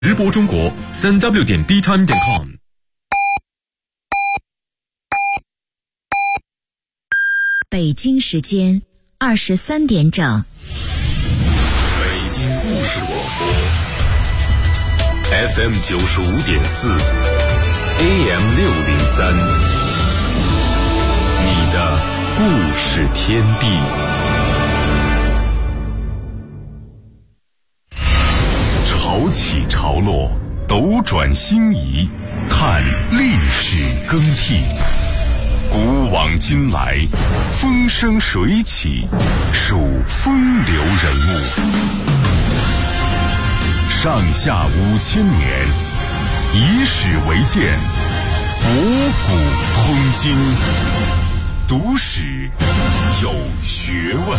直播中国3w.btime.com。 北京时间23点整。 北京故事广播 FM 95.4 AM 603，你的故事天地。潮起潮落，斗转星移，看历史更替。古往今来，风生水起，数风流人物。上下5000年，以史为鉴，博古通今，读史有学问。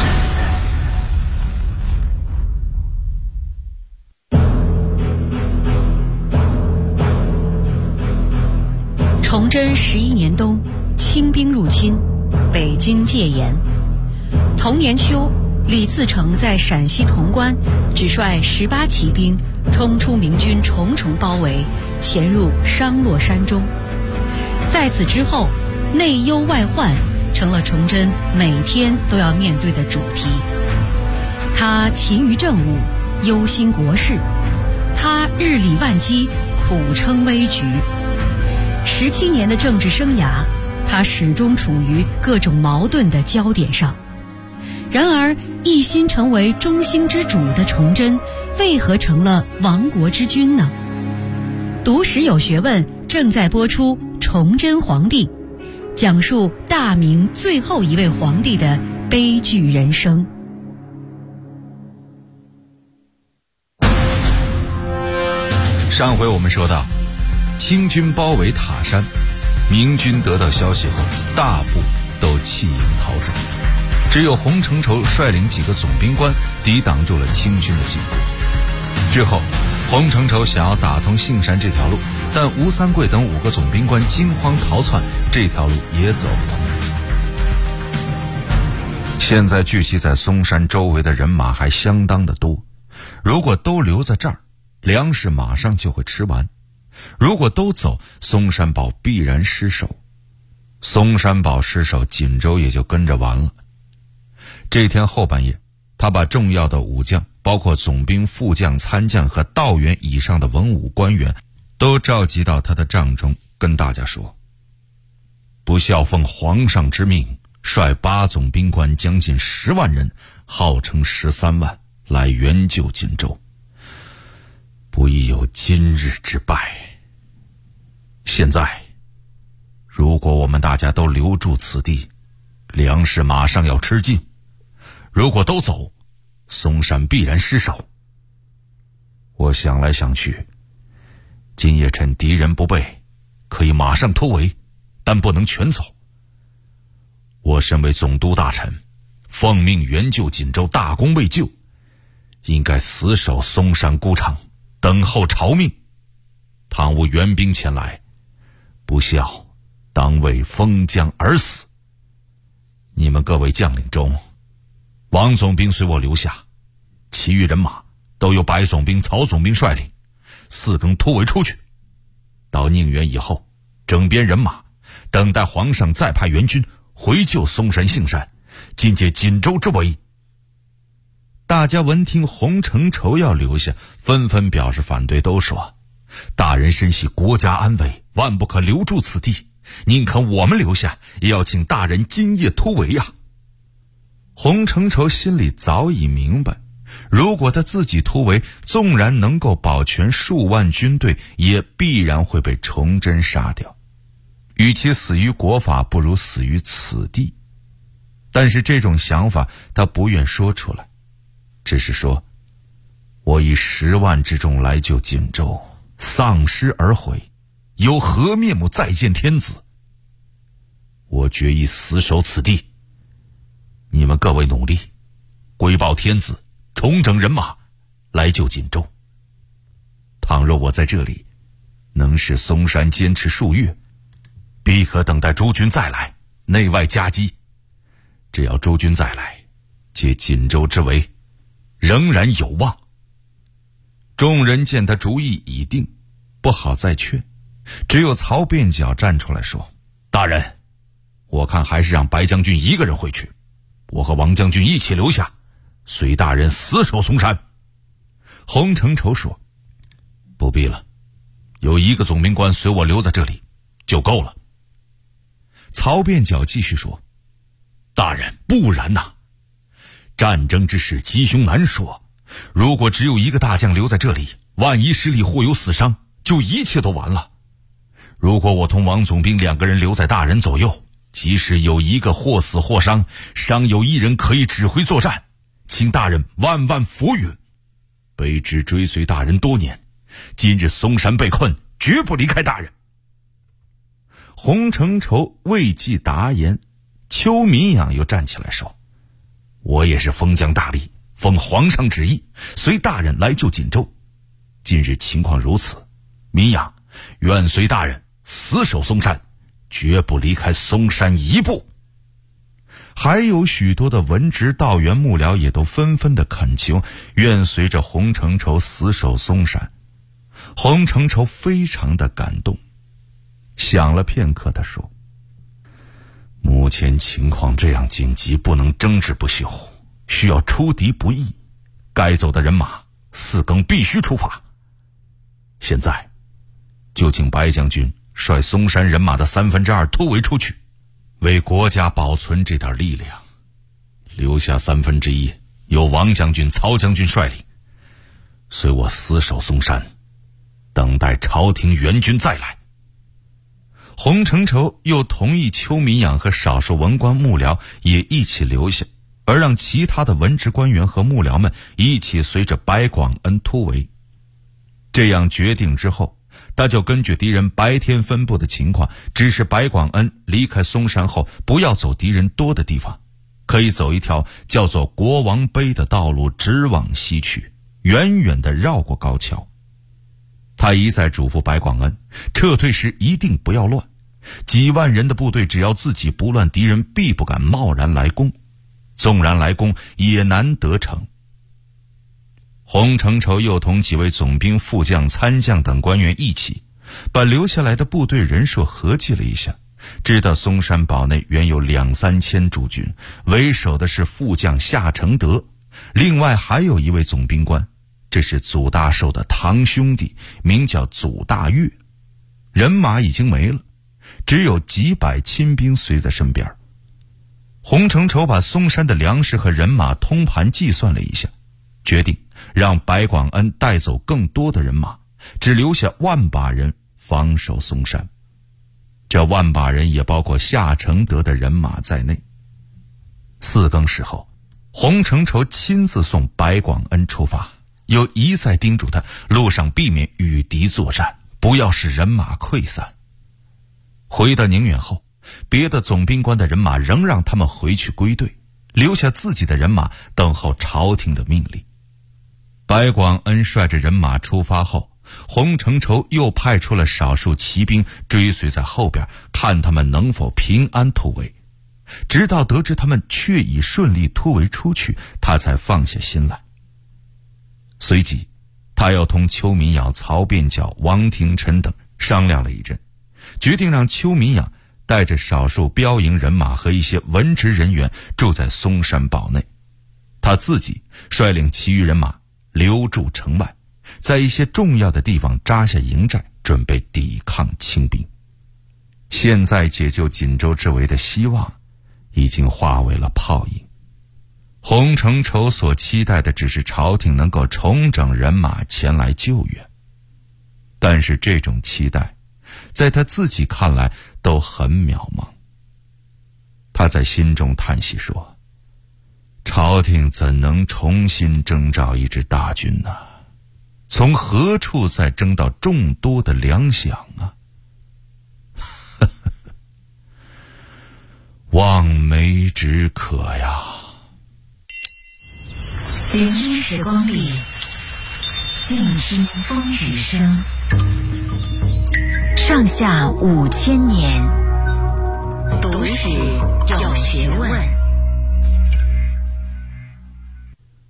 崇祯11年冬，清兵入侵，北京戒严。同年秋，李自成在陕西潼关只率18骑兵冲出明军重重包围，潜入商洛山中。在此之后，内忧外患成了崇祯每天都要面对的主题。他勤于政务，忧心国事；他日理万机，苦撑危局。17年的政治生涯，他始终处于各种矛盾的焦点上。然而，一心成为中兴之主的崇祯，为何成了亡国之君呢？读史有学问正在播出《崇祯皇帝》，讲述大明最后一位皇帝的悲剧人生。 上回我们说到，清军包围塔山，明军得到消息后，大部都弃营逃走，只有洪承畴率领几个总兵官抵挡住了清军的进攻。之后，洪承畴想要打通杏山这条路，但吴三桂等5个总兵官惊慌逃窜，这条路也走不通。现在聚集在松山周围的人马还相当的多，如果都留在这儿，粮食马上就会吃完；如果都走，松山堡必然失守。松山堡失守，锦州也就跟着完了。这天后半夜，他把重要的武将，包括总兵、副将、参将和道员以上的文武官员，都召集到他的帐中，跟大家说：不效奉皇上之命，率8总兵官将近10万人，号称13万，来援救锦州，不宜有今日之败。现在如果我们大家都留住此地，粮食马上要吃尽；如果都走，松山必然失守。我想来想去，今夜趁敌人不备，可以马上突围，但不能全走。我身为总督大臣，奉命援救锦州，大功未就，应该死守松山孤城，等候朝命。倘无援兵前来，不孝当为封疆而死。你们各位将领中，王总兵随我留下，其余人马都由白总兵、曹总兵率领，4更突围出去。到宁远以后，整编人马，等待皇上再派援军回救松山、杏山，尽解锦州之围。大家闻听洪承畴要留下，纷纷表示反对，都说：大人深系国家安危，万不可留住此地，宁可我们留下，也要请大人今夜突围呀。洪承畴心里早已明白，如果他自己突围，纵然能够保全数万军队，也必然会被崇祯杀掉。与其死于国法，不如死于此地。但是这种想法他不愿说出来，只是说：我以10万之众来救锦州，丧失而回，有何面目再见天子？我决意死守此地。你们各位努力，归报天子，重整人马，来救锦州。倘若我在这里能使松山坚持数月，必可等待诸军再来，内外夹击。只要诸军再来，解锦州之围，仍然有望。 众人见他主意已定，不好再劝，只有曹变脚站出来说：大人，我看还是让白将军一个人回去，我和王将军一起留下，随大人死守嵩山。洪承畴说：不必了，有一个总兵官随我留在这里就够了。曹变脚继续说：大人，不然呐，战争之事吉凶难说，如果只有一个大将留在这里，万一失利或有死伤，就一切都完了。如果我同王总兵两个人留在大人左右，即使有一个或死或伤，尚有一人可以指挥作战，请大人万万福允。卑职追随大人多年，今日嵩山被困，绝不离开大人。洪承畴未既答言，邱民养又站起来说：我也是封疆大吏，奉皇上旨意，随大人来救锦州。今日情况如此，民养愿随大人死守嵩山，绝不离开嵩山一步。还有许多的文职道员幕僚也都纷纷的恳求，愿随着洪承畴死守嵩山。洪承畴非常的感动，想了片刻地说：目前情况这样紧急，不能争执不休，需要出敌不易，该走的人马4更必须出发。现在就请白将军率嵩山人马的2/3突围出去，为国家保存这点力量，留下1/3由王将军、曹将军率领，随我死守嵩山，等待朝廷援军再来。洪承畴又同意邱民养和少数文官幕僚也一起留下，而让其他的文职官员和幕僚们一起随着白广恩突围。这样决定之后，他就根据敌人白天分布的情况，指示白广恩离开嵩山后不要走敌人多的地方，可以走一条叫做国王碑的道路直往西去，远远地绕过高桥。他一再嘱咐白广恩，撤退时一定不要乱，几万人的部队只要自己不乱，敌人必不敢贸然来攻，纵然来攻也难得逞。洪承畴又同几位总兵、副将、参将等官员一起，把留下来的部队人数合计了一下，知道嵩山堡内原有2-3千驻军，为首的是副将夏承德，另外还有一位总兵官，这是祖大寿的堂兄弟，名叫祖大岳。人马已经没了，只有几百亲兵随在身边。洪承畴把嵩山的粮食和人马通盘计算了一下，决定让白广恩带走更多的人马，只留下100把人防守嵩山。这100把人也包括夏承德的人马在内。4更时候，洪承畴亲自送白广恩出发，又一再叮嘱他路上避免与敌作战，不要使人马溃散。回到宁远后，别的总兵官的人马仍让他们回去归队，留下自己的人马等候朝廷的命令。白广恩率着人马出发后，洪承畴又派出了少数骑兵追随在后边，看他们能否平安突围。直到得知他们确已顺利突围出去，他才放下心来。随即他又同邱民养、曹变脚、王廷琛等商量了一阵，决定让邱民养带着少数标营人马和一些文职人员住在嵩山堡内，他自己率领其余人马留驻城外，在一些重要的地方扎下营寨，准备抵抗清兵。现在解救锦州之围的希望已经化为了泡影。洪承畴所期待的只是朝廷能够重整人马前来救援，但是这种期待在他自己看来都很渺茫。他在心中叹息说：朝廷怎能重新征召一支大军呢？从何处再征到众多的粮饷啊？望梅止渴呀。 云烟时光里，静听风雨声。上下5000年，读史有学问。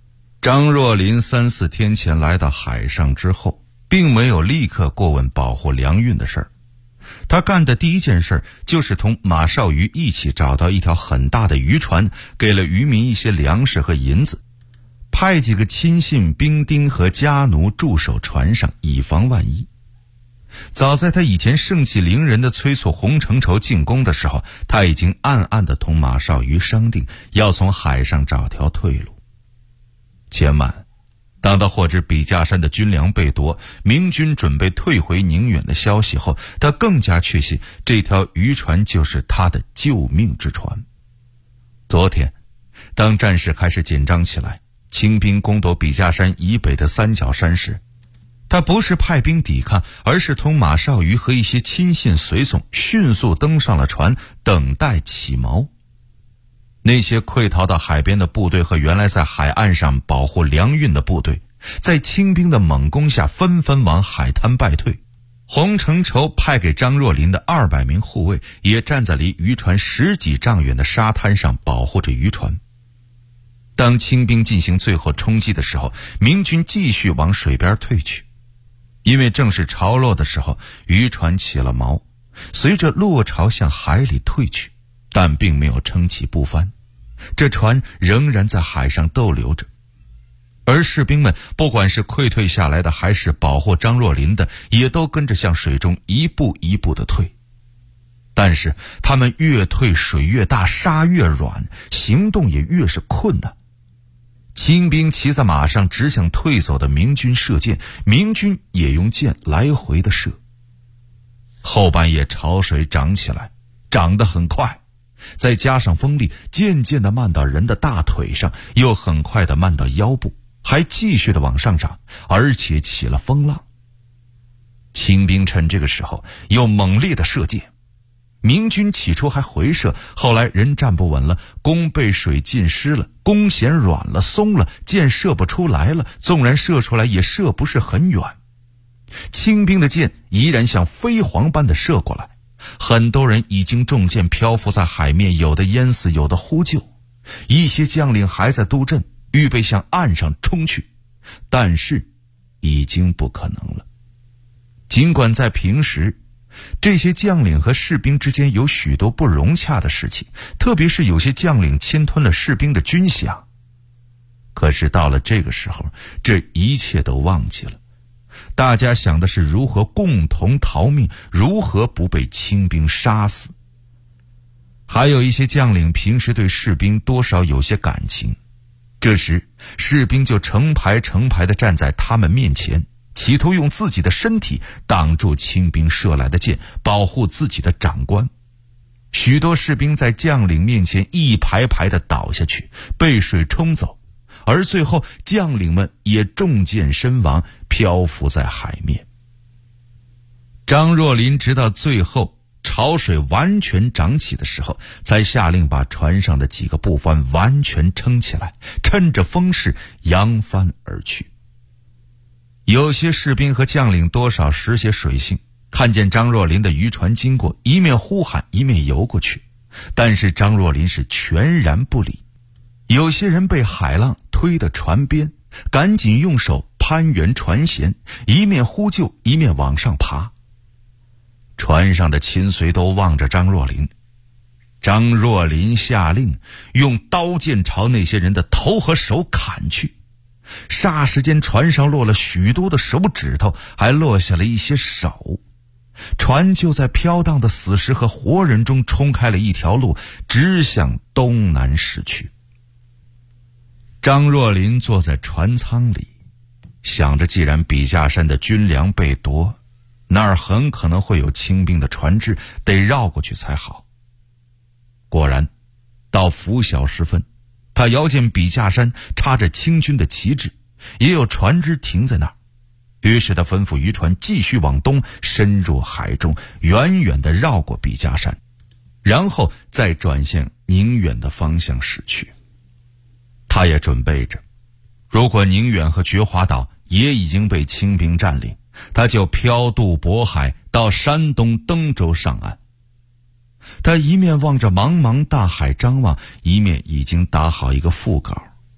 张若琳3、4天前来到海上之后，并没有立刻过问保护粮运的事儿。他干的第一件事就是同马绍瑜一起找到一条很大的渔船，给了渔民一些粮食和银子，派几个亲信兵丁和家奴驻守船上，以防万一。早在他以前盛气凌人的催促洪承畴进攻的时候，他已经暗暗地同马绍瑜商定，要从海上找条退路。前晚，当他获知笔架山的军粮被夺，明军准备退回宁远的消息后，他更加确信这条渔船就是他的救命之船。昨天，当战事开始紧张起来，清兵攻夺笔架山以北的三角山时，他不是派兵抵抗，而是同马绍瑜和一些亲信随从迅速登上了船，等待起锚。那些溃逃到海边的部队和原来在海岸上保护粮运的部队，在清兵的猛攻下纷纷往海滩败退。洪承畴派给张若琳的200名护卫也站在离渔船10几丈远的沙滩上保护着渔船。当清兵进行最后冲击的时候，明军继续往水边退去。因为正是潮落的时候，渔船起了锚，随着落潮向海里退去，但并没有撑起不翻，这船仍然在海上逗留着。而士兵们不管是溃退下来的还是保护张若琳的，也都跟着向水中一步一步地退。但是他们越退水越大，沙越软，行动也越是困难。清兵骑在马上直向退走的明军射箭，明军也用箭来回的射。后半夜潮水涨起来，涨得很快，再加上风力，渐渐地漫到人的大腿上，又很快地漫到腰部，还继续地往上涨，而且起了风浪。清兵趁这个时候又猛烈地射箭，明军起初还回射，后来人站不稳了，弓被水浸湿了，弓弦软了松了，箭射不出来了，纵然射出来也射不是很远。清兵的箭依然像飞蝗般的射过来，很多人已经中箭漂浮在海面，有的淹死，有的呼救。一些将领还在督阵，预备向岸上冲去，但是已经不可能了。尽管在平时，这些将领和士兵之间有许多不融洽的事情，特别是有些将领侵吞了士兵的军饷。可是到了这个时候，这一切都忘记了，大家想的是如何共同逃命，如何不被清兵杀死。还有一些将领平时对士兵多少有些感情，这时士兵就成排成排地站在他们面前，企图用自己的身体挡住清兵射来的箭，保护自己的长官。许多士兵在将领面前一排排地倒下去，被水冲走，而最后将领们也中箭身亡，漂浮在海面。张若琳直到最后潮水完全涨起的时候，才下令把船上的几个布帆完全撑起来，趁着风势扬帆而去。有些士兵和将领多少识些水性，看见张若琳的渔船经过，一面呼喊一面游过去，但是张若琳是全然不理。有些人被海浪推到船边，赶紧用手攀援船舷，一面呼救一面往上爬。船上的亲随都望着张若琳，张若琳下令用刀剑朝那些人的头和手砍去，霎时间船上落了许多的手指头，还落下了一些手。船就在飘荡的死尸和活人中冲开了一条路，直向东南驶去。张若琳坐在船舱里，想着既然笔架山的军粮被夺，那儿很可能会有清兵的船只，得绕过去才好。果然，到拂晓时分，他遥见笔架山插着清军的旗帜，也有船只停在那儿。于是他吩咐渔船继续往东深入海中，远远地绕过笔架山，然后再转向宁远的方向驶去。他也准备着，如果宁远和觉华岛也已经被清兵占领，他就漂渡渤海到山东登州上岸。他一面望着茫茫大海张望，一面已经打好一个副稿，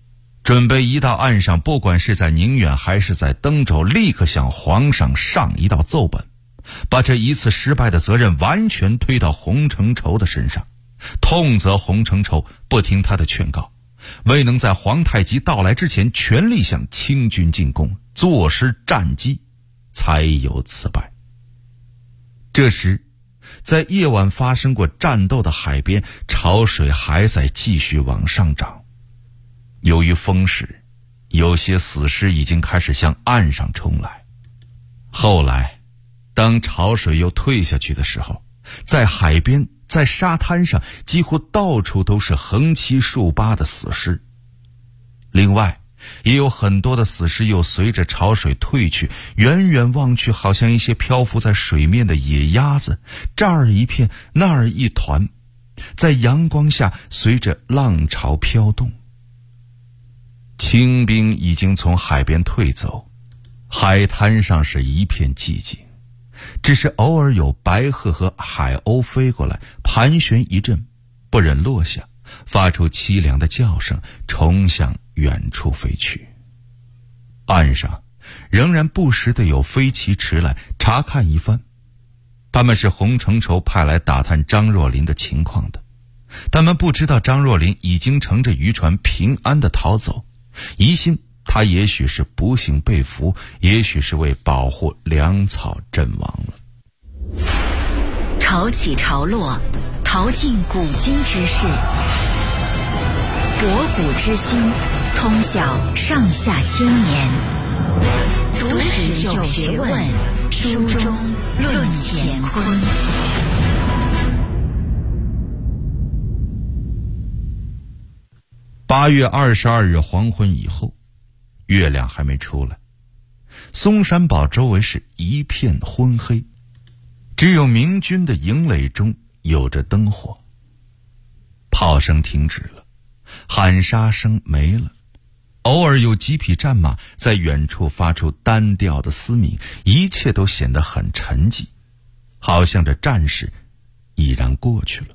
准备一到岸上，不管是在宁远还是在登州，立刻向皇上上一道奏本，把这一次失败的责任完全推到洪承畴的身上，痛责洪承畴不听他的劝告，未能在皇太极到来之前全力向清军进攻，坐失战机，才有此败。这时在夜晚发生过战斗的海边，潮水还在继续往上涨。由于风势，有些死尸已经开始向岸上冲来。后来当潮水又退下去的时候，在海边，在沙滩上，几乎到处都是横七竖八的死尸。另外也有很多的死尸又随着潮水退去，远远望去好像一些漂浮在水面的野鸭子，这儿一片那儿一团，在阳光下随着浪潮飘动。清兵已经从海边退走，海滩上是一片寂静，只是偶尔有白鹤和海鸥飞过来，盘旋一阵，不忍落下，发出凄凉的叫声，冲向远处飞去。岸上仍然不时地有飞骑驰来查看一番，他们是洪承畴派来打探张若琳的情况的。他们不知道张若琳已经乘着渔船平安地逃走，疑心他也许是不幸被俘，也许是为保护粮草阵亡了。 潮起潮落，淘尽古今之事，博古之今，通晓上下千年。读史有学问，书中论乾坤。 8月22日黄昏以后，月亮还没出来，松山堡周围是一片昏黑，只有明军的营垒中有着灯火。炮声停止了，喊杀声没了，偶尔有几匹战马在远处发出单调的嘶鸣，一切都显得很沉寂，好像这战事已然过去了。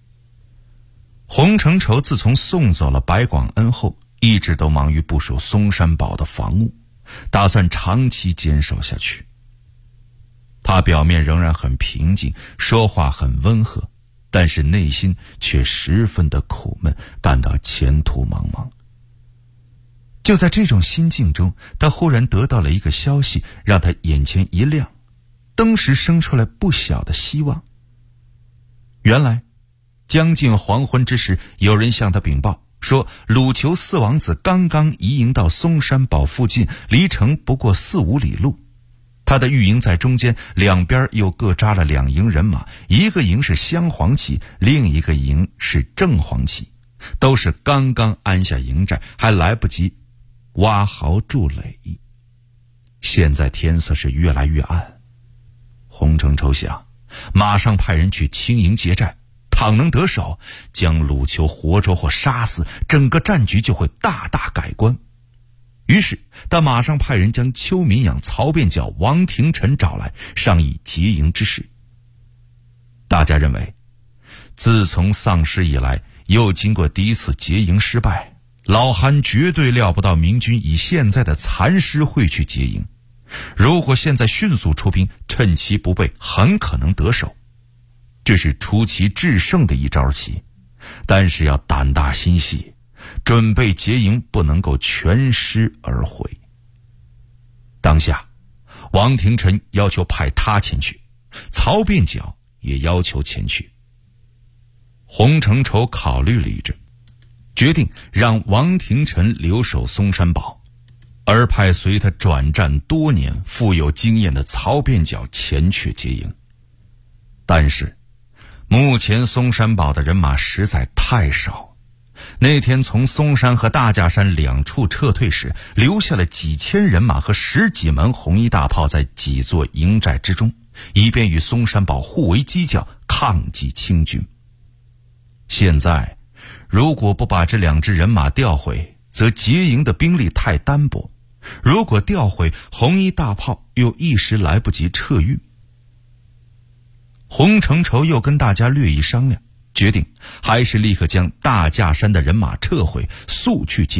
洪承畴自从送走了白广恩后，一直都忙于部署松山堡的防务，打算长期坚守下去。他表面仍然很平静，说话很温和，但是内心却十分的苦闷，感到前途茫茫。就在这种心境中，他忽然得到了一个消息，让他眼前一亮，登时生出来不小的希望。原来将近黄昏之时，有人向他禀报说，鲁求四王子刚刚移营到松山堡附近，离城不过4-5里路。他的御营在中间，两边又各扎了2营人马，一个营是镶黄旗，另一个营是正黄旗，都是刚刚安下营寨，还来不及挖壕筑垒。现在天色是越来越暗，洪承畴想，马上派人去清营劫寨，倘能得手，将鲁求活捉或杀死，整个战局就会大大改观。于是他马上派人将邱民养、曹变角、王廷臣找来，商议劫营之事。大家认为，自从丧尸以来，又经过第一次劫营失败，老韩绝对料不到明军以现在的残尸会去劫营。如果现在迅速出兵，趁其不备，很可能得手。这是出奇制胜的一招棋，但是要胆大心细，准备劫营不能够全师而回。当下王廷臣要求派他前去，曹变角也要求前去。洪承畴考虑了一阵，决定让王廷臣留守松山堡，而派随他转战多年、富有经验的曹变角前去劫营。但是目前松山堡的人马实在太少，那天从松山和大架山2处撤退时，留下了几千人马和10几门红衣大炮在几座营寨之中，以便与松山堡互为犄角，抗击清军。现在如果不把这2支人马调回，则劫营的兵力太单薄，如果调回，红衣大炮又一时来不及撤运。洪承畴又跟大家略一商量，决定还是立刻将大架山的人马撤回，速去劫营，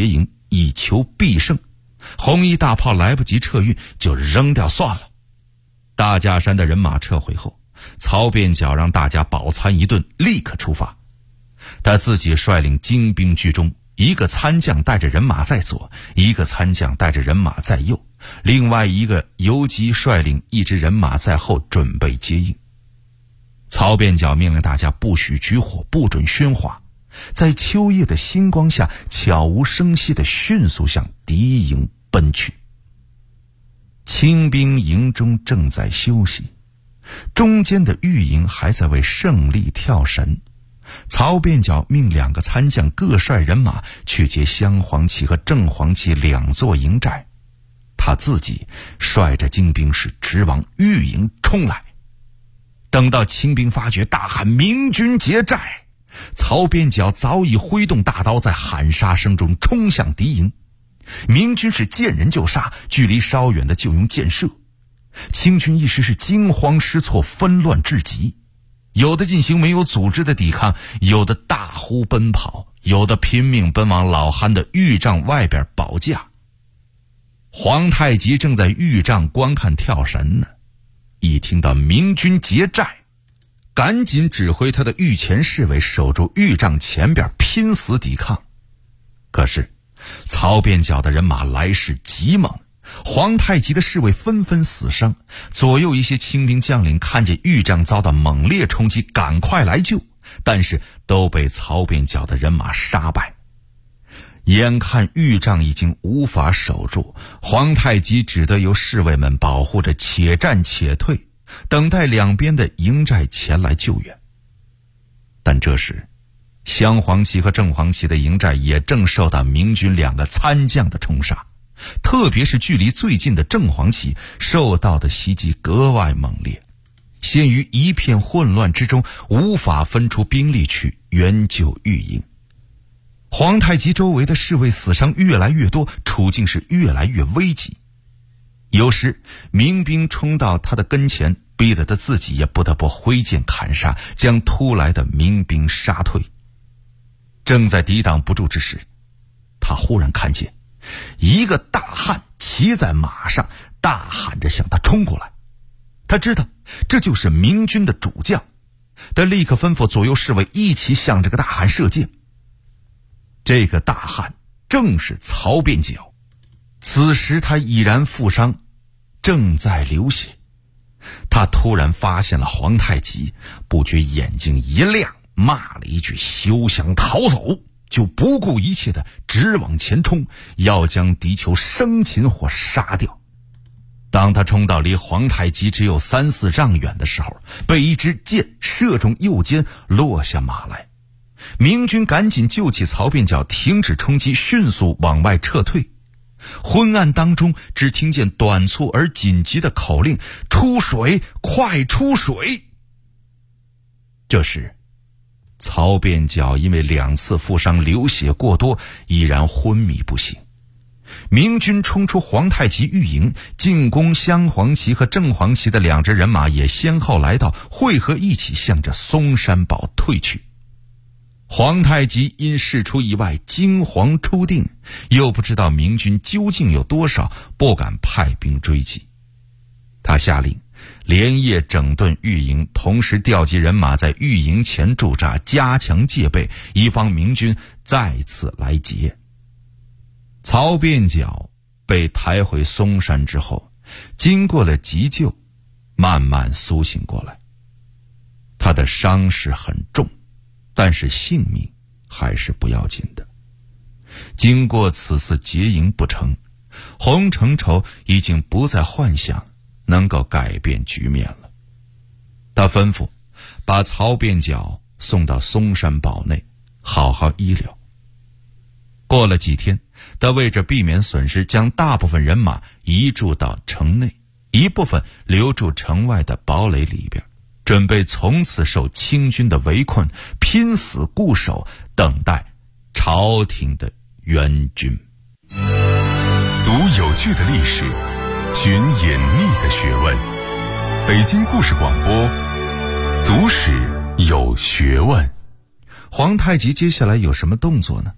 以求必胜。红衣大炮来不及撤运，就扔掉算了。大架山的人马撤回后，曹变角让大家饱餐一顿，立刻出发。他自己率领精兵居中，一个参将带着人马在左，一个参将带着人马在右，另外一个游击率领一支人马在后，准备接应。曹变角命令大家不许举火，不准喧哗，在秋夜的星光下，悄无声息地迅速向敌营奔去。清兵营中正在休息，中间的御营还在为胜利跳神。曹变角命2个参将各率人马去接镶黄旗和正黄旗2座营寨，他自己率着精兵是直往御营冲来。等到清兵发觉，大喊明军劫寨，曹变角早已挥动大刀，在喊杀声中冲向敌营。明军是见人就杀，距离稍远的就用箭射。清军一时是惊慌失措，纷乱至极，有的进行没有组织的抵抗，有的大呼奔跑，有的拼命奔往老憨的御帐外边保驾。皇太极正在御帐观看跳神呢，一听到明军劫寨，赶紧指挥他的御前侍卫守住御帐前边拼死抵抗。可是曹变角的人马来势极猛，皇太极的侍卫纷纷死伤，左右一些清兵将领看见御帐遭到猛烈冲击，赶快来救，但是都被曹变角的人马杀败。眼看御帐已经无法守住，皇太极只得由侍卫们保护着，且战且退，等待两边的营寨前来救援。但这时镶黄旗和正黄旗的营寨也正受到明军2个参将的冲杀，特别是距离最近的正黄旗受到的袭击格外猛烈，陷于一片混乱之中，无法分出兵力去援救御营。皇太极周围的侍卫死伤越来越多，处境是越来越危急。有时民兵冲到他的跟前，逼得他自己也不得不挥剑砍杀，将突来的民兵杀退。正在抵挡不住之时，他忽然看见一个大汉骑在马上，大喊着向他冲过来。他知道这就是明军的主将，他立刻吩咐左右侍卫一起向这个大汉射箭。这个大汉正是曹变角，此时他已然负伤，正在流血。他突然发现了皇太极，不觉眼睛一亮，骂了一句休想逃走，就不顾一切的直往前冲，要将敌酋生擒或杀掉。当他冲到离皇太极只有3-4丈远的时候，被一支箭射中右肩，落下马来。明军赶紧救起曹变角，停止冲击，迅速往外撤退。昏暗当中，只听见短促而紧急的口令：出水，快出水！这时曹变角因为2次负伤，流血过多，依然昏迷不醒。明军冲出皇太极御营，进攻镶黄旗和正黄旗的2支人马也先后来到，汇合一起向着松山堡退去。皇太极因事出意外，惊惶初定，又不知道明军究竟有多少，不敢派兵追击。他下令连夜整顿御营，同时调集人马在御营前驻扎，加强戒备，以防明军再次来劫。曹变角被抬回松山之后，经过了急救，慢慢苏醒过来。他的伤势很重，但是性命还是不要紧的。经过此次劫营不成，洪承畴已经不再幻想能够改变局面了。他吩咐把曹变角送到松山堡内，好好医疗。过了几天，他为着避免损失，将大部分人马移驻到城内，一部分留驻城外的堡垒里边，准备从此受清军的围困，拼死固守，等待朝廷的援军。 读有趣的历史，寻隐秘的学问。北京故事广播，读史有学问。 皇太极接下来有什么动作呢？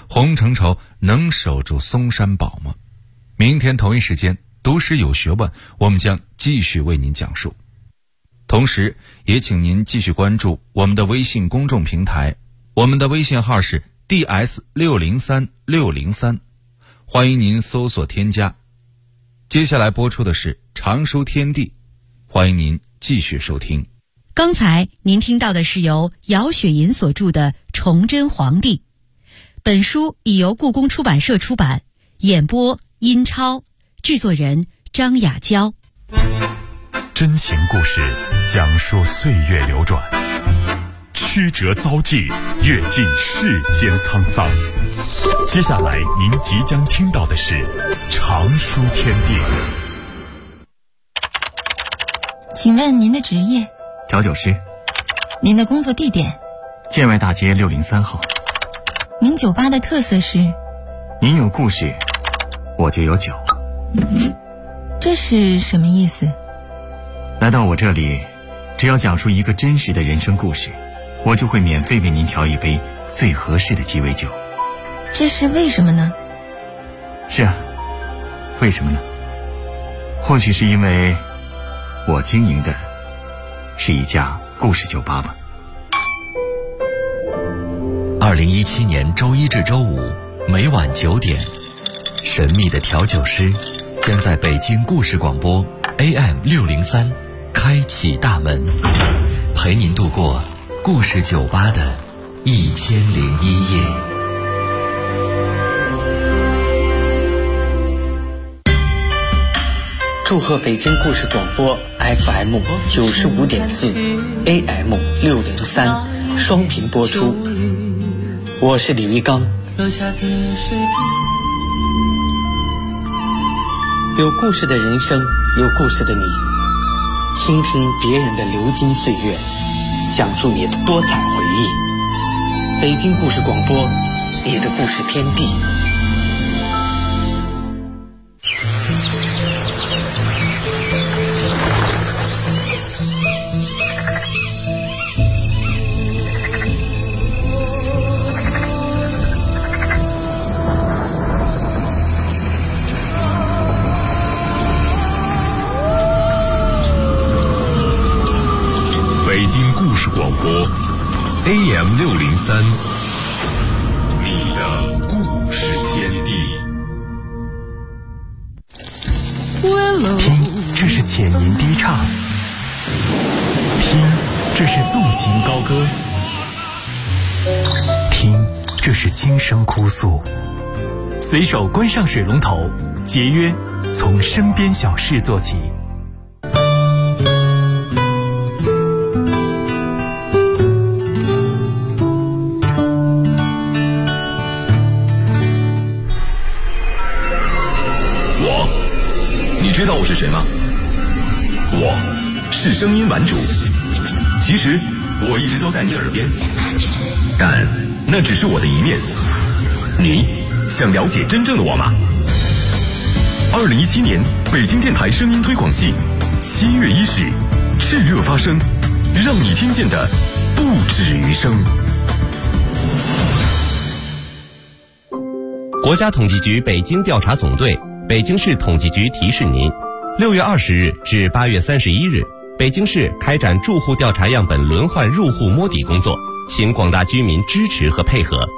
洪承畴能守住松山堡吗？明天同一时间，读史有学问，我们将继续为您讲述。同时也请您继续关注我们的微信公众平台，我们的微信号是 DS603603，欢迎您搜索添加。接下来播出的是常书天地，欢迎您继续收听。 刚才您听到的是由姚雪银所著的《崇祯皇帝》，本书已由故宫出版社出版，演播殷超，制作人张雅娇。 真情故事讲述岁月流转，曲折遭际，阅尽世间沧桑。接下来您即将听到的是常书天地。 请问您的职业？ 调酒师。 您的工作地点？ 建外大街603号。 您酒吧的特色是？ 您有故事，我就有酒。 这是什么意思？ 来到我这里，只要讲述一个真实的人生故事，我就会免费为您调一杯最合适的鸡尾酒。 这是为什么呢？ 是啊，为什么呢？或许是因为我经营的是一家故事酒吧吧。 2017年周一至周五每晚9点，神秘的调酒师将在北京故事广播 AM603开启大门，陪您度过故事酒吧的1001夜。 祝贺北京故事广播 FM 95.4 AM 603双频播出，我是李玉刚。有故事的人生，有故事的你，倾听别人的流金岁月，讲述你的多彩回忆。北京故事广播，你的故事天地。 北京故事广播 AM603，你的故事天地。 听，这是浅吟低唱；听，这是纵情高歌；听，这是轻声哭诉。随手关上水龙头，节约，从身边小事做起。 你知道我是谁吗？我是声音玩主。其实我一直都在你耳边，但那只是我的一面。你想了解真正的我吗？2017年北京电台声音推广季7月1日炽热发声，让你听见的不止于声。 国家统计局北京调查总队北京市统计局提示您：6月20日至8月31日，北京市开展住户调查样本轮换入户摸底工作，请广大居民支持和配合。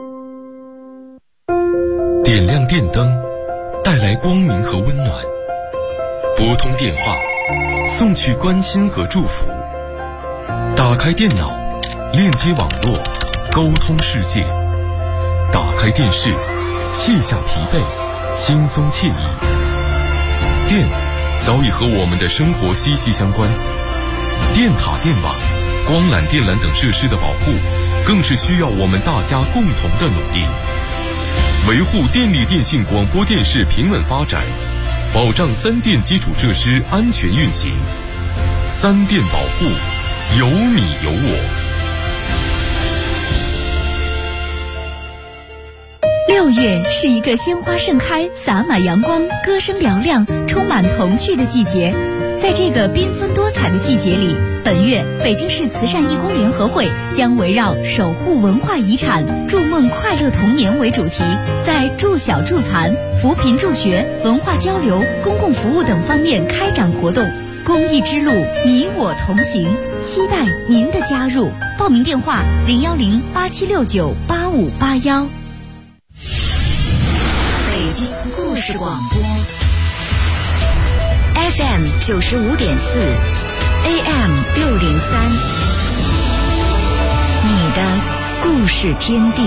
点亮电灯，带来光明和温暖；拨通电话，送去关心和祝福；打开电脑，链接网络，沟通世界；打开电视，卸下疲惫，轻松惬意。电早已和我们的生活息息相关，电塔、电网、光缆、电缆等设施的保护，更是需要我们大家共同的努力。维护电力电信广播电视平稳发展，保障3电基础设施安全运行。3电保护，有你有我。 6月是一个鲜花盛开、洒满阳光、歌声嘹亮、充满童趣的季节。 在这个缤纷多彩的季节里，本月北京市慈善义工联合会将围绕守护文化遗产、筑梦快乐童年为主题，在助小助残、扶贫助学、文化交流、公共服务等方面开展活动。公益之路，你我同行，期待您的加入。报名电话：010-8769-8581。 北京故事广播 FM 95.4 AM 603，你的故事天地。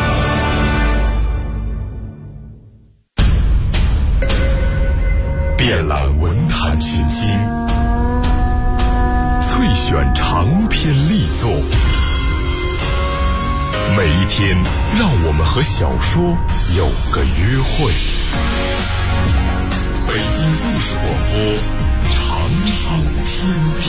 遍览文坛群星，萃选长篇力作，每一天让我们和小说有个约会。北京故事广播，长寿天地。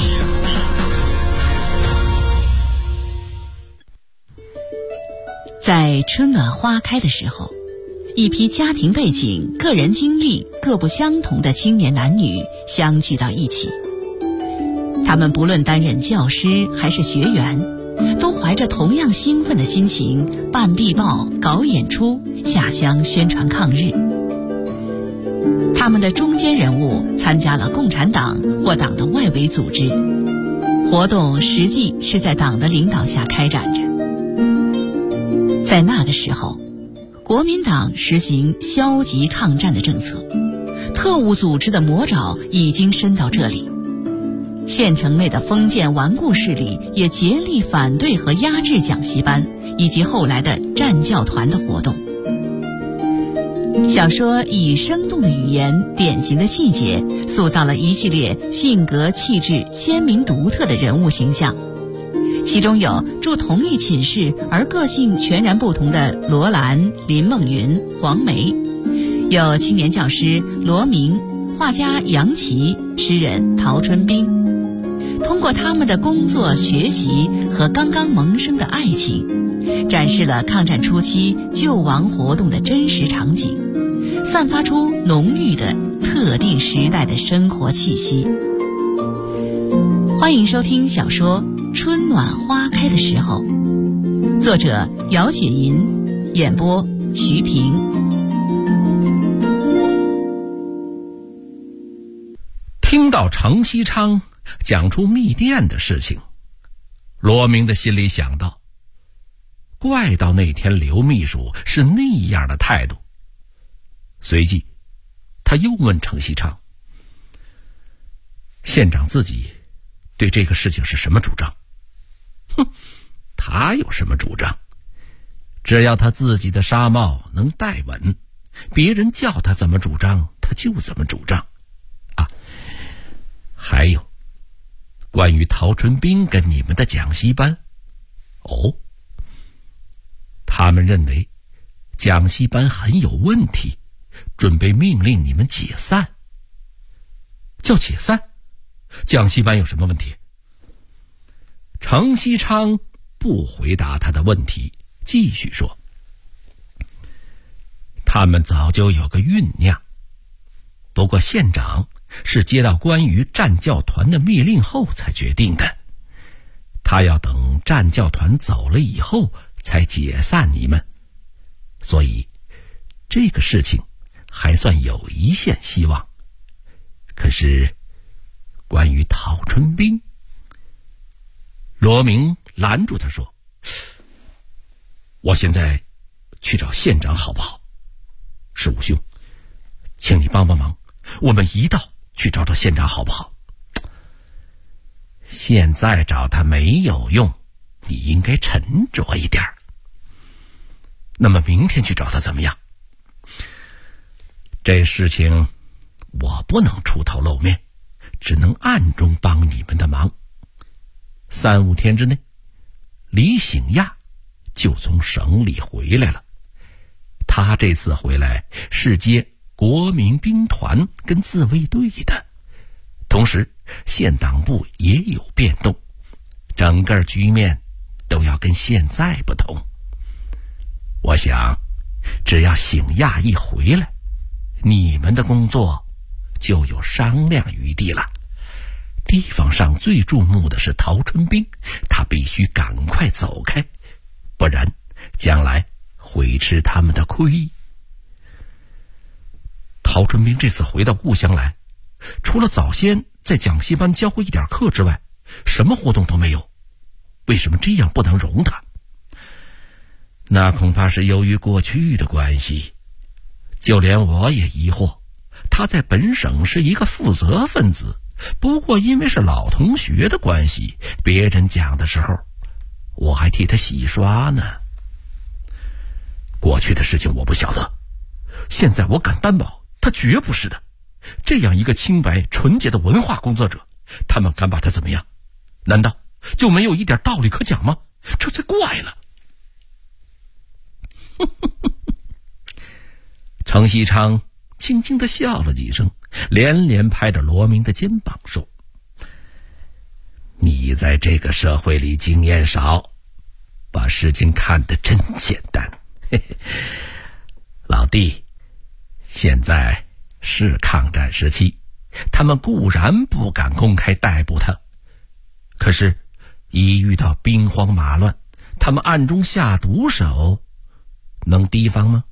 在春暖花开的时候，一批家庭背景、个人经历各不相同的青年男女相聚到一起。他们不论担任教师还是学员，都怀着同样兴奋的心情办壁报、搞演出、下乡宣传抗日。他们的中坚人物参加了共产党或党的外围组织，活动实际是在党的领导下开展着。在那个时候，国民党实行消极抗战的政策，特务组织的魔爪已经伸到这里。县城内的封建顽固势力也竭力反对和压制讲习班以及后来的战教团的活动。小说以生动的语言、典型的细节，塑造了一系列性格气质鲜明独特的人物形象。其中有住同一寝室而个性全然不同的罗兰、林梦云、黄梅，有青年教师罗明、画家杨琦、诗人陶春冰。通过他们的工作、学习和刚刚萌生的爱情，展示了抗战初期救亡活动的真实场景，散发出浓郁的特定时代的生活气息。欢迎收听小说《春暖花开的时候》，作者姚雪银，演播徐平。 听到程锡昌讲出密电的事情，罗明的心里想到，怪到那天刘秘书是那样的态度。随即他又问程锡昌，县长自己对这个事情是什么主张？他有什么主张？只要他自己的纱帽能戴稳，别人叫他怎么主张他就怎么主张啊。还有关于陶春冰跟你们的讲习班，他们认为讲习班很有问题，准备命令你们解散。叫解散？讲习班有什么问题？程锡昌不回答他的问题，继续说，他们早就有个酝酿，不过县长是接到关于战教团的密令后才决定的，他要等战教团走了以后才解散你们，所以这个事情还算有一线希望。可是关于陶春冰，罗明拦住他说，我现在去找县长好不好？十五兄，请你帮帮忙，我们一道去找找县长好不好？现在找他没有用，你应该沉着一点。那么明天去找他怎么样？这事情我不能出头露面，只能暗中帮你们的忙。3-5天之内，李醒亚就从省里回来了。他这次回来是接国民兵团跟自卫队的，同时县党部也有变动，整个局面都要跟现在不同。我想只要醒亚一回来，你们的工作就有商量余地了。 地方上最注目的是陶春兵，他必须赶快走开，不然将来会吃他们的亏。陶春兵这次回到故乡来，除了早先在讲习班教过一点课之外，什么活动都没有。为什么这样不能容他？那恐怕是由于过去的关系。就连我也疑惑，他在本省是一个负责分子，不过因为是老同学的关系，别人讲的时候我还替他洗刷呢。过去的事情我不晓得，现在我敢担保他绝不是的。这样一个清白纯洁的文化工作者，他们敢把他怎么样？难道就没有一点道理可讲吗？这才怪了。程锡昌轻轻地笑了几声，连连拍着罗明的肩膀说：你在这个社会里经验少，把事情看得真简单。嘿嘿，老弟，现在是抗战时期，他们固然不敢公开逮捕他，可是一遇到兵荒马乱，他们暗中下毒手，能提防吗？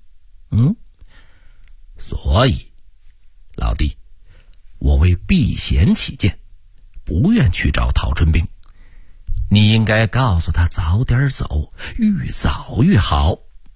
所以老弟，我为避嫌起见，不愿去找陶春兵，你应该告诉他早点走，越早越好。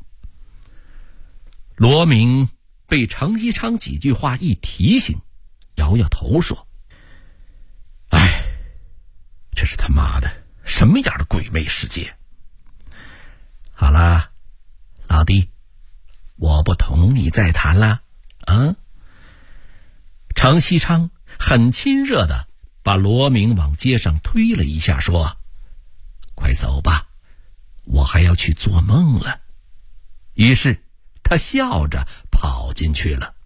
罗明被程锡昌几句话一提醒，摇摇头说：哎，这是他妈的什么样的鬼魅世界？好啦，老弟，我不同你再谈了啊。程锡昌很亲热的把罗明往街上推了一下，说：快走吧，我还要去做梦了。于是他笑着跑进去了。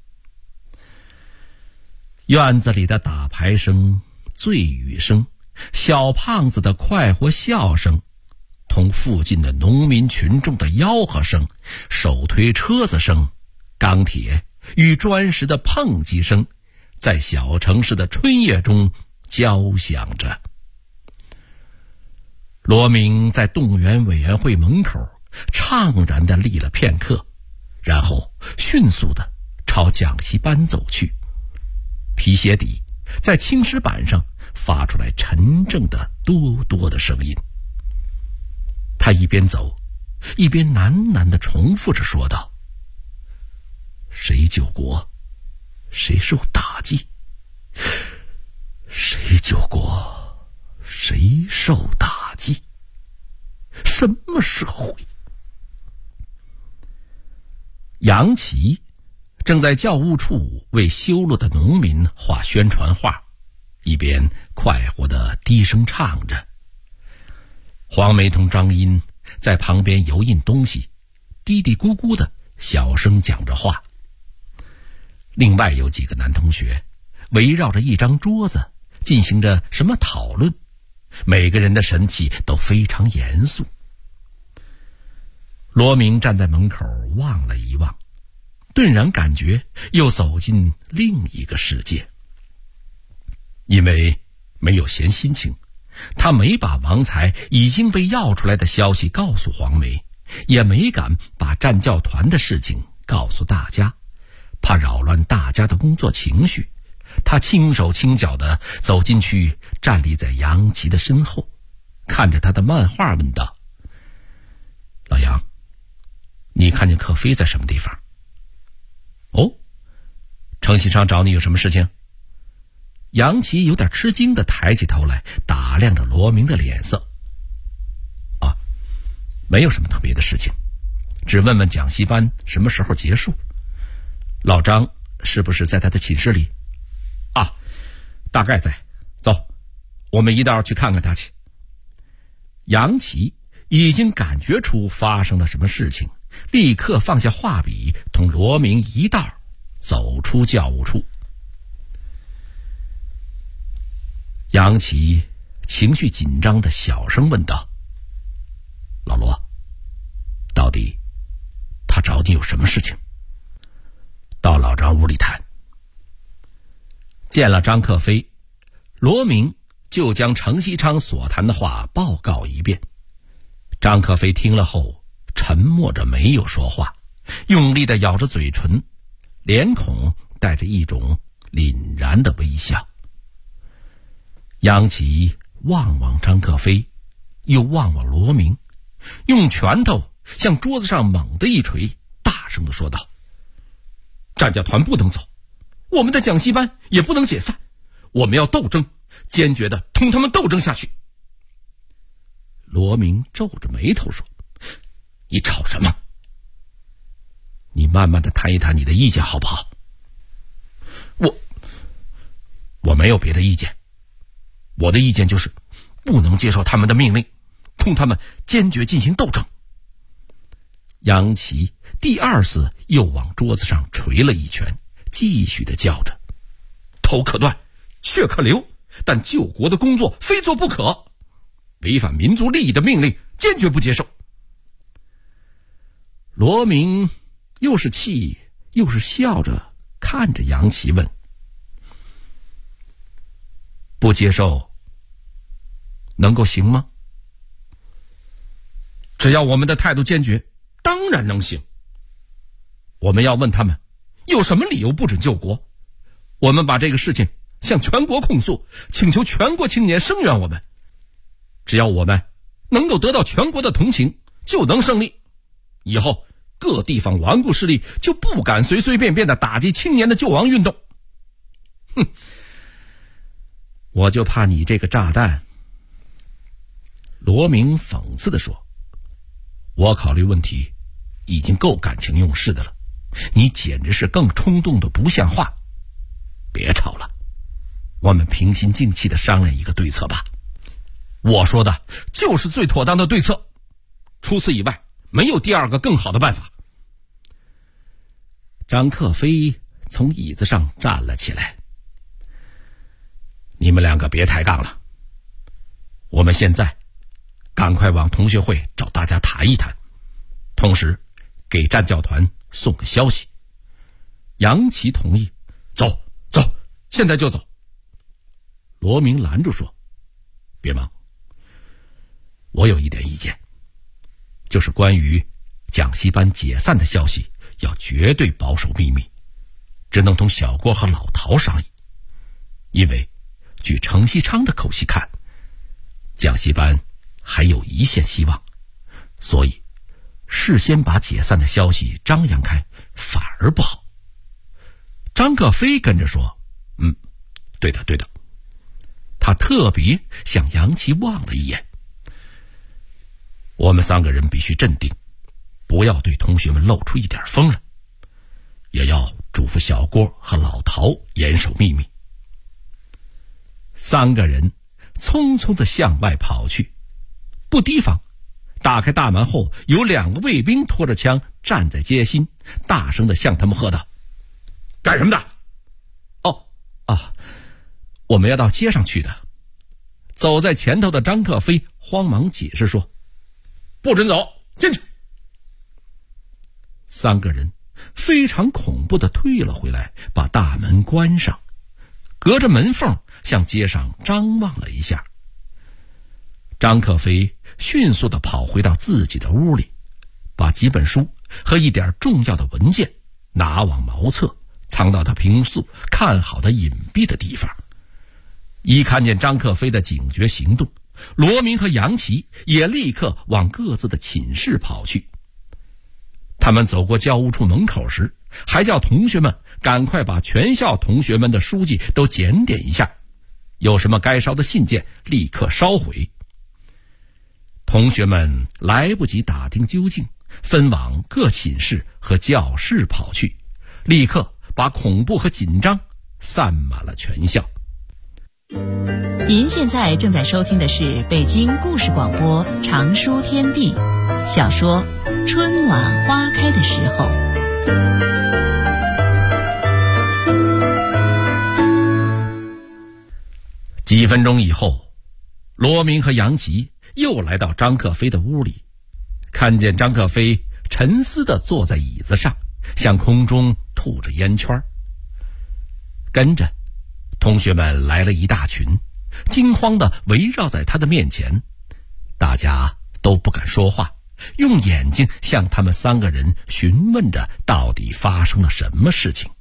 院子里的打牌声、醉语声、小胖子的快活笑声，同附近的农民群众的吆喝声、手推车子声、钢铁与砖石的碰击声，在小城市的春夜中交响着。罗明在动员委员会门口怅然地立了片刻，然后迅速地朝讲习班走去。皮鞋底在青石板上发出来沉重的哆哆的声音。他一边走一边喃喃地重复着说道：谁救国谁受打击，谁救国谁受打击，什么社会？杨琦正在教务处为修路的农民画宣传画，一边快活地低声唱着。黄梅同张英在旁边油印东西，嘀嘀咕咕的小声讲着话。另外有几个男同学围绕着一张桌子进行着什么讨论，每个人的神气都非常严肃。罗明站在门口望了一望，顿然感觉又走进另一个世界。因为没有闲心情，他没把王才已经被要出来的消息告诉黄梅，也没敢把战教团的事情告诉大家，怕扰乱大家的工作情绪。他轻手轻脚地走进去，站立在杨琦的身后，看着他的漫画问道：老杨，你看见可飞在什么地方？哦，程锡昌找你有什么事情？杨琦有点吃惊地抬起头来，打量着罗明的脸色。啊，没有什么特别的事情，只问问讲习班什么时候结束。老张是不是在他的寝室里？啊，大概在。走，我们一道去看看他去。杨琦已经感觉出发生了什么事情，立刻放下画笔，同罗明一道走出教务处。杨琦情绪紧张的小声问道：老罗，到底他找你有什么事情？到老张屋里谈。见了张克飞，罗明就将程锡昌所谈的话报告一遍。张克飞听了后沉默着没有说话，用力地咬着嘴唇，脸孔带着一种凛然的微笑。杨奇望望张克飞，又望望罗明，用拳头向桌子上猛地一捶，大声地说道：战教团不能走，我们的讲习班也不能解散，我们要斗争，坚决地同他们斗争下去。罗明皱着眉头说：你吵什么？你慢慢地谈一谈你的意见好不好？我没有别的意见，我的意见就是不能接受他们的命令，同他们坚决进行斗争。杨奇第二次又往桌子上捶了一拳，继续地叫着：头可断，血可流，但救国的工作非做不可，违反民族利益的命令坚决不接受。罗明又是气又是笑着看着杨奇问：不接受能够行吗？只要我们的态度坚决，当然能行。我们要问他们有什么理由不准救国，我们把这个事情向全国控诉，请求全国青年声援我们。只要我们能够得到全国的同情，就能胜利。以后各地方顽固势力就不敢随随便便地打击青年的救亡运动。我就怕你这个炸弹。罗明讽刺地说：我考虑问题已经够感情用事的了，你简直是更冲动的不像话。别吵了，我们平心静气地商量一个对策吧。我说的就是最妥当的对策，除此以外没有第二个更好的办法。张克飞从椅子上站了起来：你们两个别抬杠了，我们现在赶快往同学会找大家谈一谈，同时给战教团送个消息。杨奇同意：走，现在就走。罗明拦住说：别忙，我有一点意见，就是关于讲习班解散的消息要绝对保守秘密，只能同小郭和老陶商议。因为据程锡昌的口气看，讲习班还有一线希望，所以事先把解散的消息张扬开反而不好。张克飞跟着说：对的。他特别向杨奇望了一眼。我们三个人必须镇定，不要对同学们露出一点风来，也要嘱咐小郭和老陶严守秘密。三个人匆匆地向外跑去，不提防打开大门后，有2个卫兵拖着枪站在街心，大声地向他们喝道：干什么的？我们要到街上去的。走在前头的张克飞慌忙解释说：不准走，进去。3个人非常恐怖地退了回来，把大门关上，隔着门缝向街上张望了一下。张克飞迅速地跑回到自己的屋里，把几本书和一点重要的文件拿往茅厕，藏到他平素看好的隐蔽的地方。一看见张克飞的警觉行动，罗明和杨奇也立刻往各自的寝室跑去。他们走过教务处门口时，还叫同学们赶快把全校同学们的书记都检点一下，有什么该烧的信件立刻烧毁。同学们来不及打听究竟，分往各寝室和教室跑去，立刻把恐怖和紧张散满了全校。 您现在正在收听的是北京故事广播长书天地小说《春晚花开的时候》。 几分钟以后，罗明和杨奇又来到张克飞的屋里，看见张克飞沉思地坐在椅子上，向空中吐着烟圈。跟着同学们来了一大群， 惊慌地围绕在他的面前，大家都不敢说话，用眼睛向他们3个人询问着到底发生了什么事情。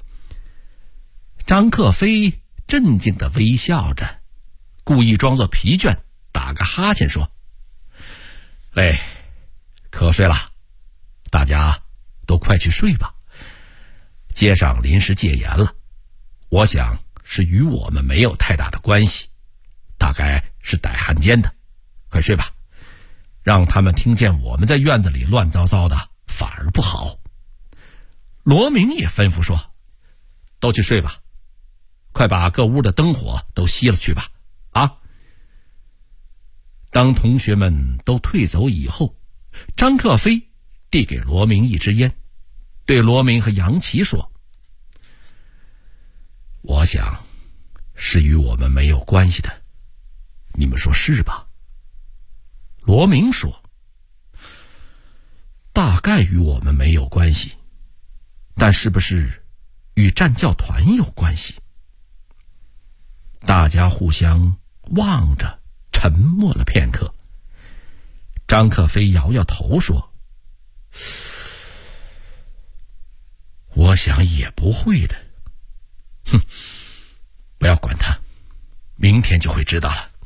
张克飞镇静地微笑着，故意装作疲倦，打个哈欠说：“喂，瞌睡了，大家都快去睡吧。街上临时戒严了，我想是与我们没有太大的关系，大概是逮汉奸的。快睡吧，让他们听见我们在院子里乱糟糟的，反而不好。”罗明也吩咐说：“都去睡吧，快把各屋的灯火都熄了去吧，啊！”当同学们都退走以后，张克飞递给罗明一支烟，对罗明和杨琪说：“我想是与我们没有关系的，你们说是吧？”罗明说：“大概与我们没有关系，但是不是与战教团有关系？”大家互相望着，沉默了片刻。张克飞摇摇头说：“我想也不会的。哼，不要管他，明天就会知道了。”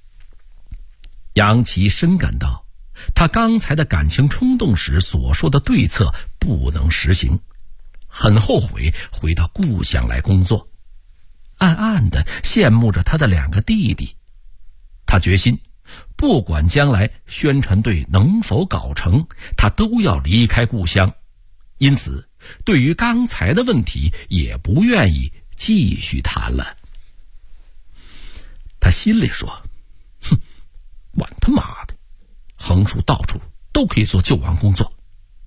杨琪深感到他刚才的感情冲动时所说的对策不能实行，很后悔回到故乡来工作，暗暗地羡慕着他的2个弟弟。他决心不管将来宣传队能否搞成，他都要离开故乡，因此对于刚才的问题也不愿意继续谈了。他心里说：“哼，管他妈的，横竖到处都可以做救亡工作。”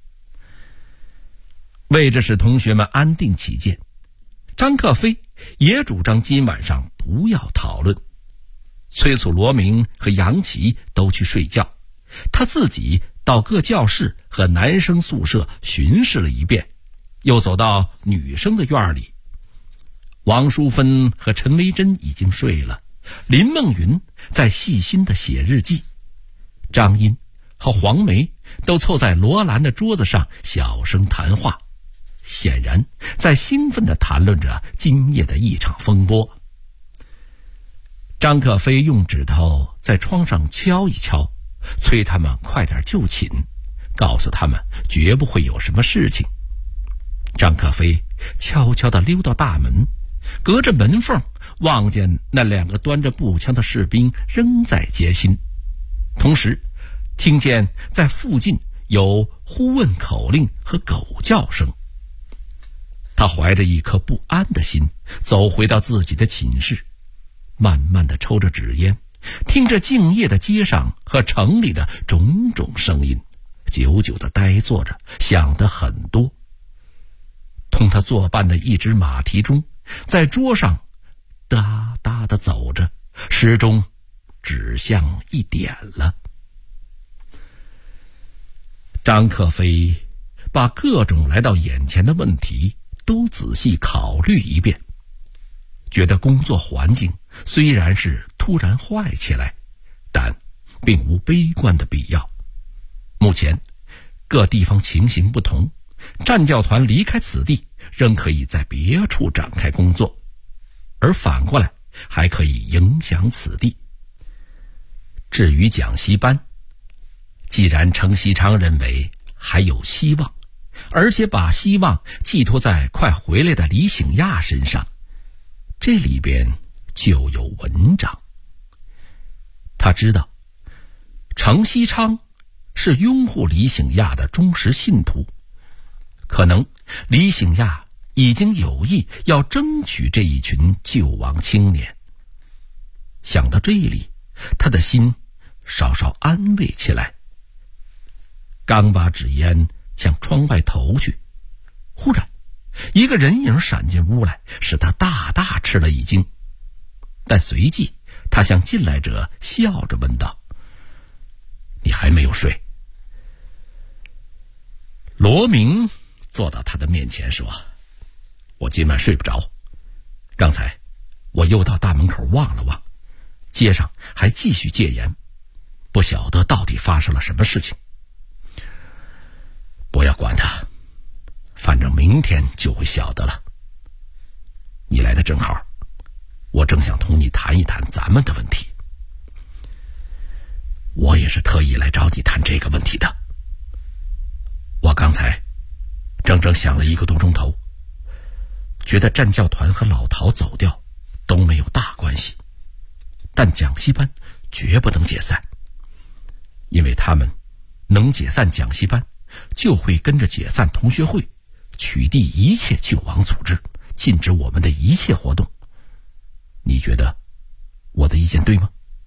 为着使同学们安定起见，张克飞也主张今晚上不要讨论，催促罗明和杨琪都去睡觉，他自己到各教室和男生宿舍巡视了一遍，又走到女生的院里。王淑芬和陈维珍已经睡了，林梦云在细心地写日记，张英和黄梅都凑在罗兰的桌子上小声谈话，显然在兴奋地谈论着今夜的一场风波。张克飞用指头在窗上敲一敲，催他们快点就寝，告诉他们绝不会有什么事情。张克飞悄悄地溜到大门，隔着门缝望见那2个端着步枪的士兵仍在接心，同时听见在附近有呼问口令和狗叫声。他怀着一颗不安的心走回到自己的寝室，慢慢地抽着纸烟，听着静夜的街上和城里的种种声音，久久地呆坐着，想得很多。同他作伴的一只马蹄钟在桌上哒哒地走着，时钟指向1点了。张克飞把各种来到眼前的问题都仔细考虑一遍，觉得工作环境虽然是突然坏起来，但并无悲观的必要。目前各地方情形不同，战教团离开此地仍可以在别处展开工作，而反过来还可以影响此地。至于蒋锡班，既然程锡昌认为还有希望，而且把希望寄托在快回来的李醒亚身上，这里边就有文章。他知道程锡昌是拥护李醒亚的忠实信徒，可能李醒亚已经有意要争取这一群救亡青年。想到这里，他的心稍稍安慰起来。刚把纸烟向窗外投去，忽然一个人影闪进屋来，使他大大吃了一惊。但随即他向进来者笑着问道：“你还没有睡？”罗明坐到他的面前说：“我今晚睡不着，刚才我又到大门口望了望， 街上还继续戒严，不晓得到底发生了什么事情。不要管他，反正明天就会晓得了。你来的正好，我正想同你谈一谈咱们的问题。我也是特意来找你谈这个问题的。我刚才整整想了1个多钟头，觉得战教团和老陶走掉都没有大关系，但讲习班绝不能解散，因为他们能解散讲习班，就会跟着解散同学会，取缔一切救亡组织，禁止我们的一切活动。你觉得我的意见对吗？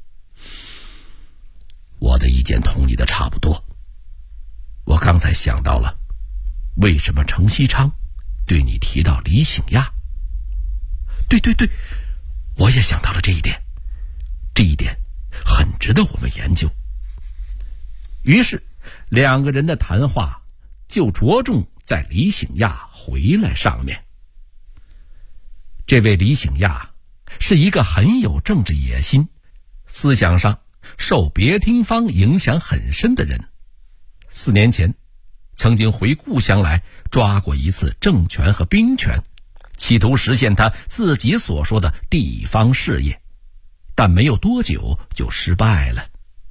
我的意见同你的差不多。我刚才想到了，为什么程锡昌对你提到李醒亚？对，我也想到了这一点，这一点很值得我们研究。于是2个人的谈话就着重在李醒亚回来上面。这位李醒亚是一个很有政治野心，思想上受别廷芳影响很深的人。4年前曾经回故乡来抓过一次政权和兵权，企图实现他自己所说的地方事业，但没有多久就失败了。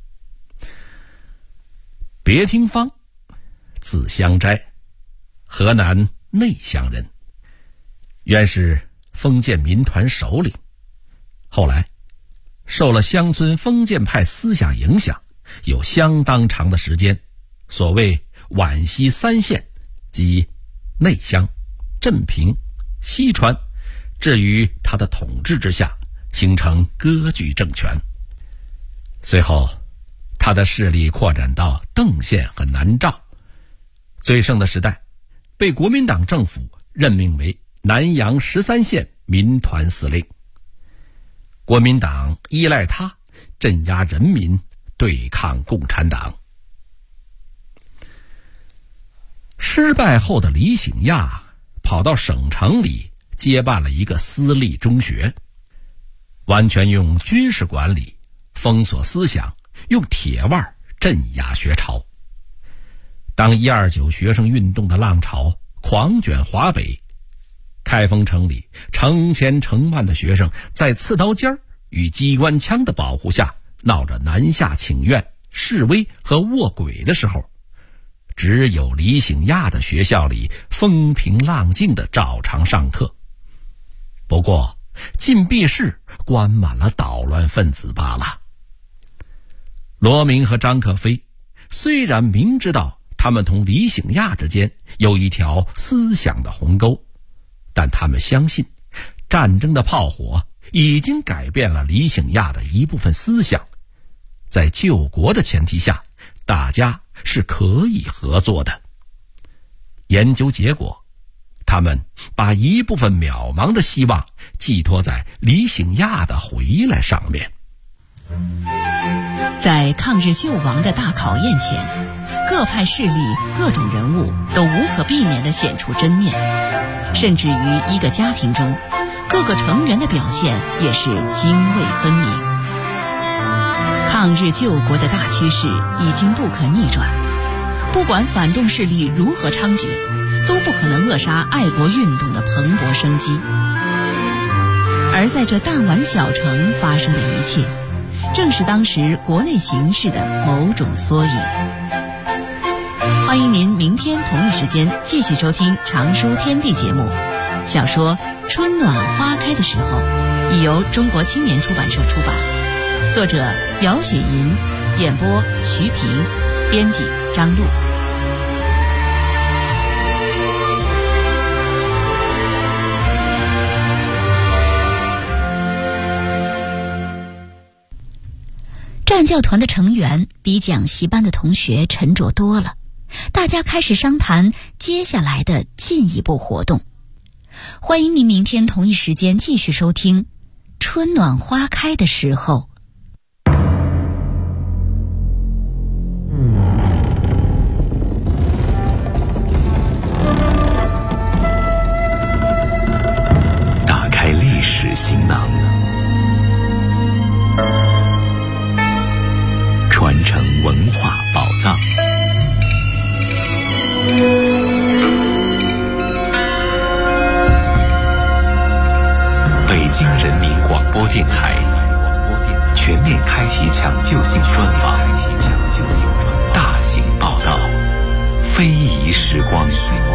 别廷芳字香斋，河南内乡人，原是封建民团首领，后来受了乡村封建派思想影响，有相当长的时间，所谓皖西3县即内乡、镇平、西川，置于他的统治之下，形成割据政权。随后他的势力扩展到邓县和南诏，最盛的时代被国民党政府任命为南阳13县民团司令。国民党依赖他镇压人民，对抗共产党。失败后的李醒亚跑到省城里接办了一个私立中学，完全用军事管理封锁思想，用铁腕镇压学潮。当129学生运动的浪潮狂卷华北，开封城里成千成万的学生在刺刀尖与机关枪的保护下闹着南下请愿、示威和卧轨的时候，只有李醒亚的学校里风平浪静的照常上课。不过禁闭室关满了捣乱分子罢了。罗明和张可飞虽然明知道他们同李醒亚之间有一条思想的鸿沟，但他们相信战争的炮火已经改变了李醒亚的一部分思想，在救国的前提下，大家是可以合作的。研究结果，他们把一部分渺茫的希望寄托在李醒亚的回来上面。 在抗日救亡的大考验前，各派势力、各种人物都无可避免地显出真面，甚至于一个家庭中，各个成员的表现也是泾渭分明。抗日救国的大趋势已经不可逆转，不管反动势力如何猖獗，都不可能扼杀爱国运动的蓬勃生机。而在这弹丸小城发生的一切，正是当时国内形势的某种缩影。欢迎您明天同一时间继续收听常书天地节目。小说《春暖花开的时候》已由中国青年出版社出版，作者姚雪银，演播徐平，编辑张璐。战教团的成员比讲习班的同学沉着多了，大家开始商谈接下来的进一步活动。欢迎您明天同一时间继续收听《春暖花开的时候》。 打开历史行囊。 文化宝藏。北京人民广播电台全面开启抢救性专访，大型报道，非遗时光。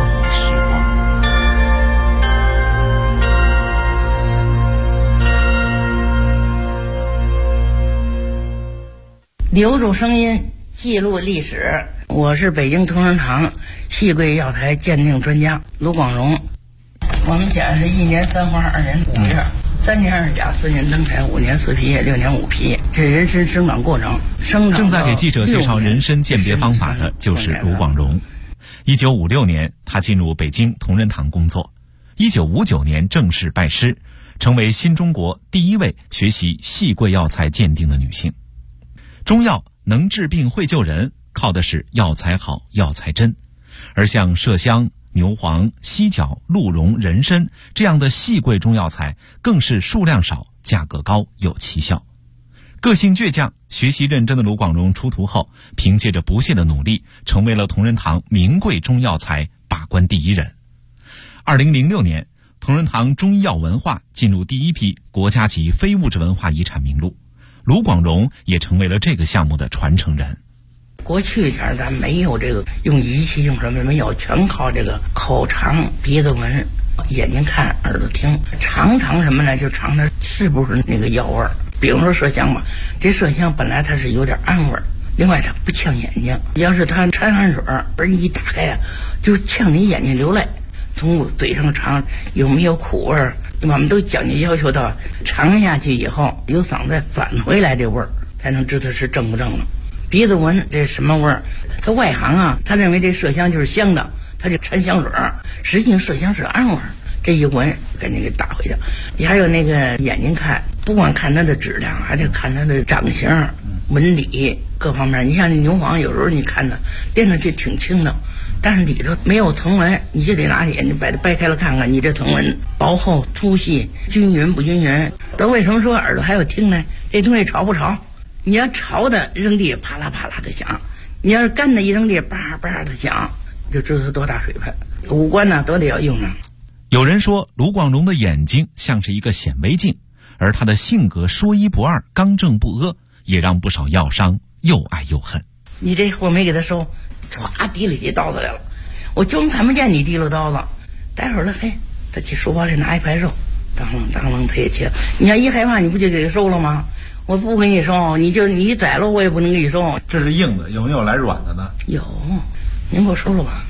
留住声音，记录历史。我是北京同仁堂细桂药材鉴定专家卢广荣。我们家是1年3花2年5月，3年2甲4年登台5年4皮6年5皮，这人参生长过程。 正在给记者介绍人参鉴别方法的就是卢广荣。1956年，他进入北京同仁堂工作。1959年正式拜师，成为新中国第1位学习细桂药材鉴定的女性。中药能治病会救人，靠的是药材好、药材真。而像麝香、牛黄、犀角、鹿茸、人参这样的细桂中药材，更是数量少、价格高、有奇效。个性倔强、学习认真的卢广荣出徒后，凭借着不懈的努力，成为了同仁堂名贵中药材把关第1人。2006年，同仁堂中医药文化进入第1批国家级非物质文化遗产名录，卢广荣也成为了这个项目的传承人。 过去前咱没有这个用仪器用什么没有，全靠这个口尝、鼻子闻、眼睛看、耳朵听，尝什么呢？就尝它是不是那个药味儿。比如说麝香吧，这麝香本来它是有点暗味儿，另外它不呛眼睛。要是它掺汗水儿一打开啊，就呛你眼睛流泪。从嘴上尝有没有苦味儿，我们都讲究要求到尝下去以后由嗓子再返回来这味儿，才能知道是正不正了。鼻子闻这什么味儿？他外行啊，他认为这麝香就是香的，他就掺香水儿，实际上麝香是暗味儿。这一闻赶紧给打回去。还有那个眼睛看，不光看它的质量，还得看它的长相、纹理各方面。你像牛黄，有时候你看它练的就挺轻的，但是里头没有藤纹，你就得拿眼睛把它掰开了看看，你这藤纹薄厚、粗细、均匀不均匀。那为什么说耳朵还有听呢？这东西潮不潮？你要潮的扔地啪啦啪啦的响，你要是干的一扔地叭叭的响，就知道它多大水分。五官呢都得要用上。 有人说卢广荣的眼睛像是一个显微镜，而他的性格说一不二、刚正不阿，也让不少药商又爱又恨。 你这货没给他收，唰提里起刀子来了，我就看不见你提了刀子。待会儿了，嘿，他去书包里拿一块肉，当啷他也切。你要一害怕，你不就给他收了吗？我不给你收，你宰了我也不能给你收。 这是硬的，有没有来软的呢？ 有，您给我收了吧。